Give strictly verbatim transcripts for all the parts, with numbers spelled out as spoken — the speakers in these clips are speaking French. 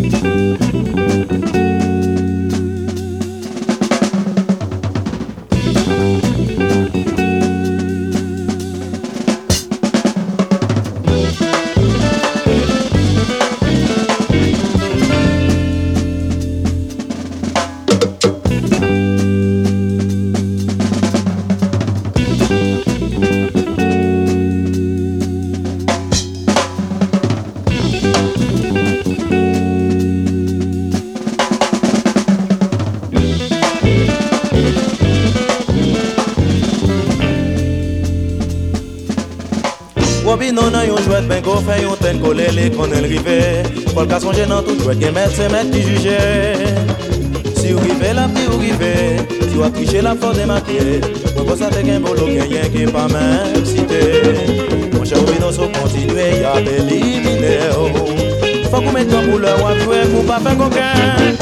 Non, non, yon jouet ben go fait yon ten collé les qu'on est rivé. Pour le cas son gênant tout jouet qui met c'est mettre qui juger. Si vous rivez la vie vous rivez, si vous affichez la force démarquée, on peut s'attendre qu'un bolo gagnant qui est pas même cité. Mon cher Vino so continuer y'a éliminé. Faut qu'on mette en couleur ou à jouer pour pas faire coquin.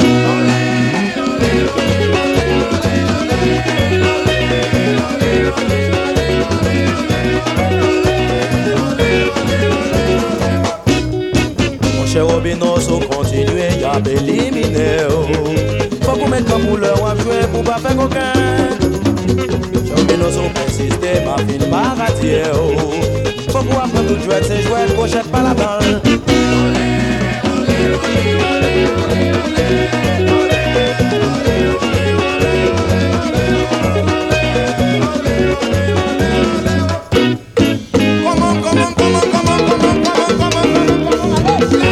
Cher Robinoso continue à éliminer. Faut qu'on mette comme couleur ou à jouer pour pas faire coquin. Cher Robinoso persiste, ma fille m'a raté. Faut qu'on apprenne tout jouer, c'est jouer, qu'on jette pas la balle. Comment, comment, comment, comment, comment, comment, comment.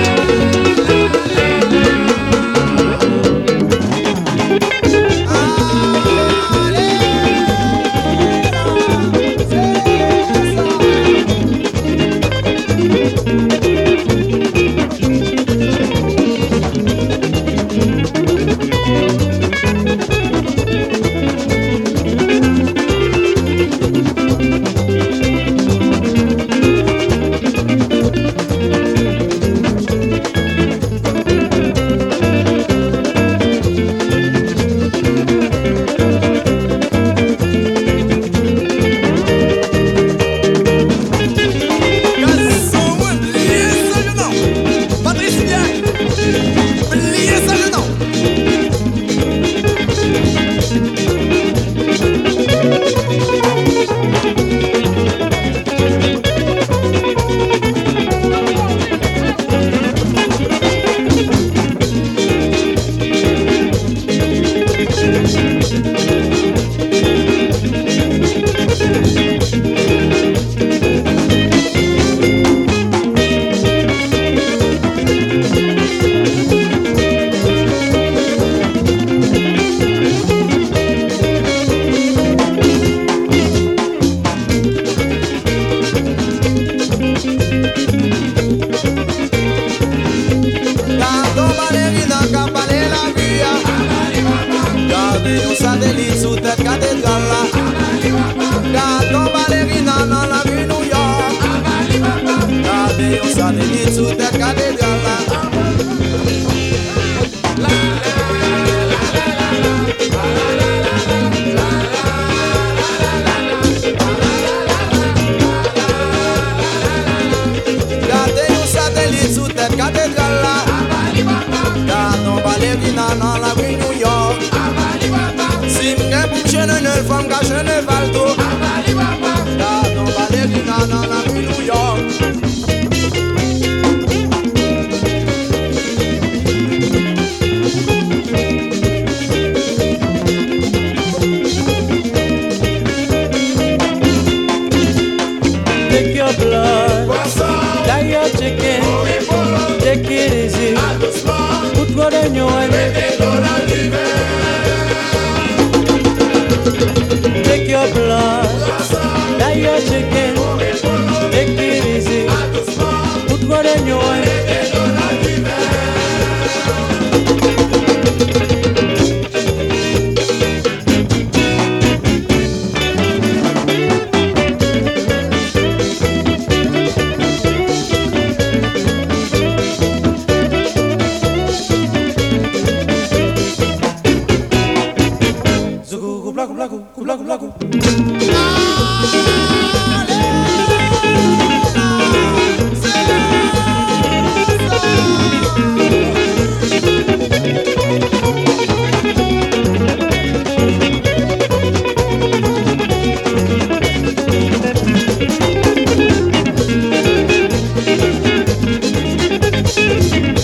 Allez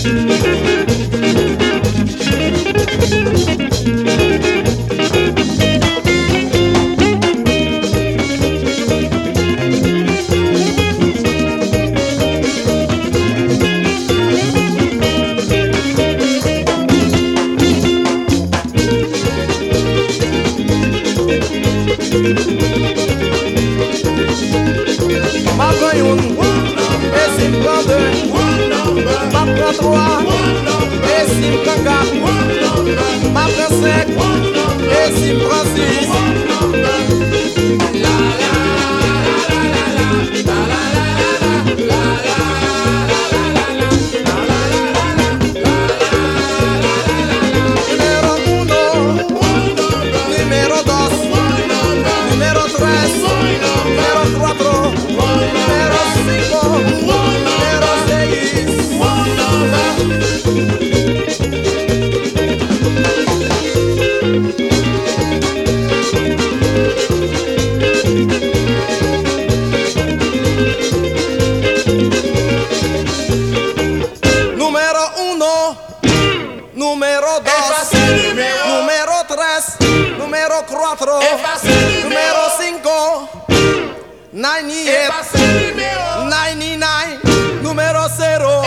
Ma prend une, et si me prend deux, ma prend trois, et si me prend quatre, ma prend cinq, et si me prend six. Número dos, número tres, número cuatro, número cinco, ninety-eight, ninety-nine, número cero.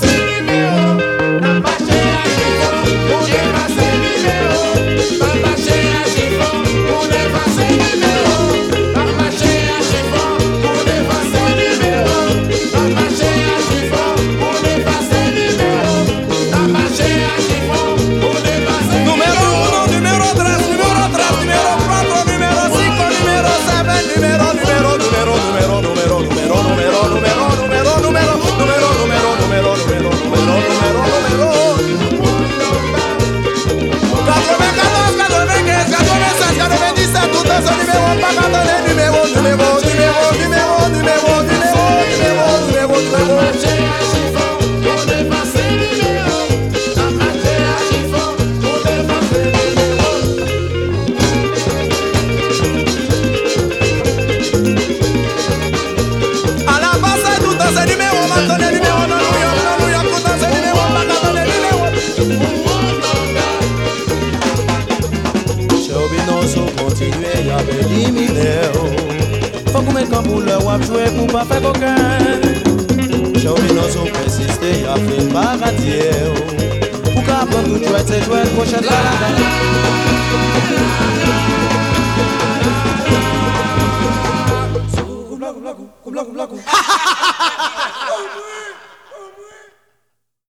Faut qu'on mette pour le wap jouer pour pas faire coquin. Chauvi non sont persistés, y'a fait baratier. Pour qu'à prendre tout jouet, c'est jouet, prochaine la la la. Coupe la coupe la coupe, coupe la coupe la coupe.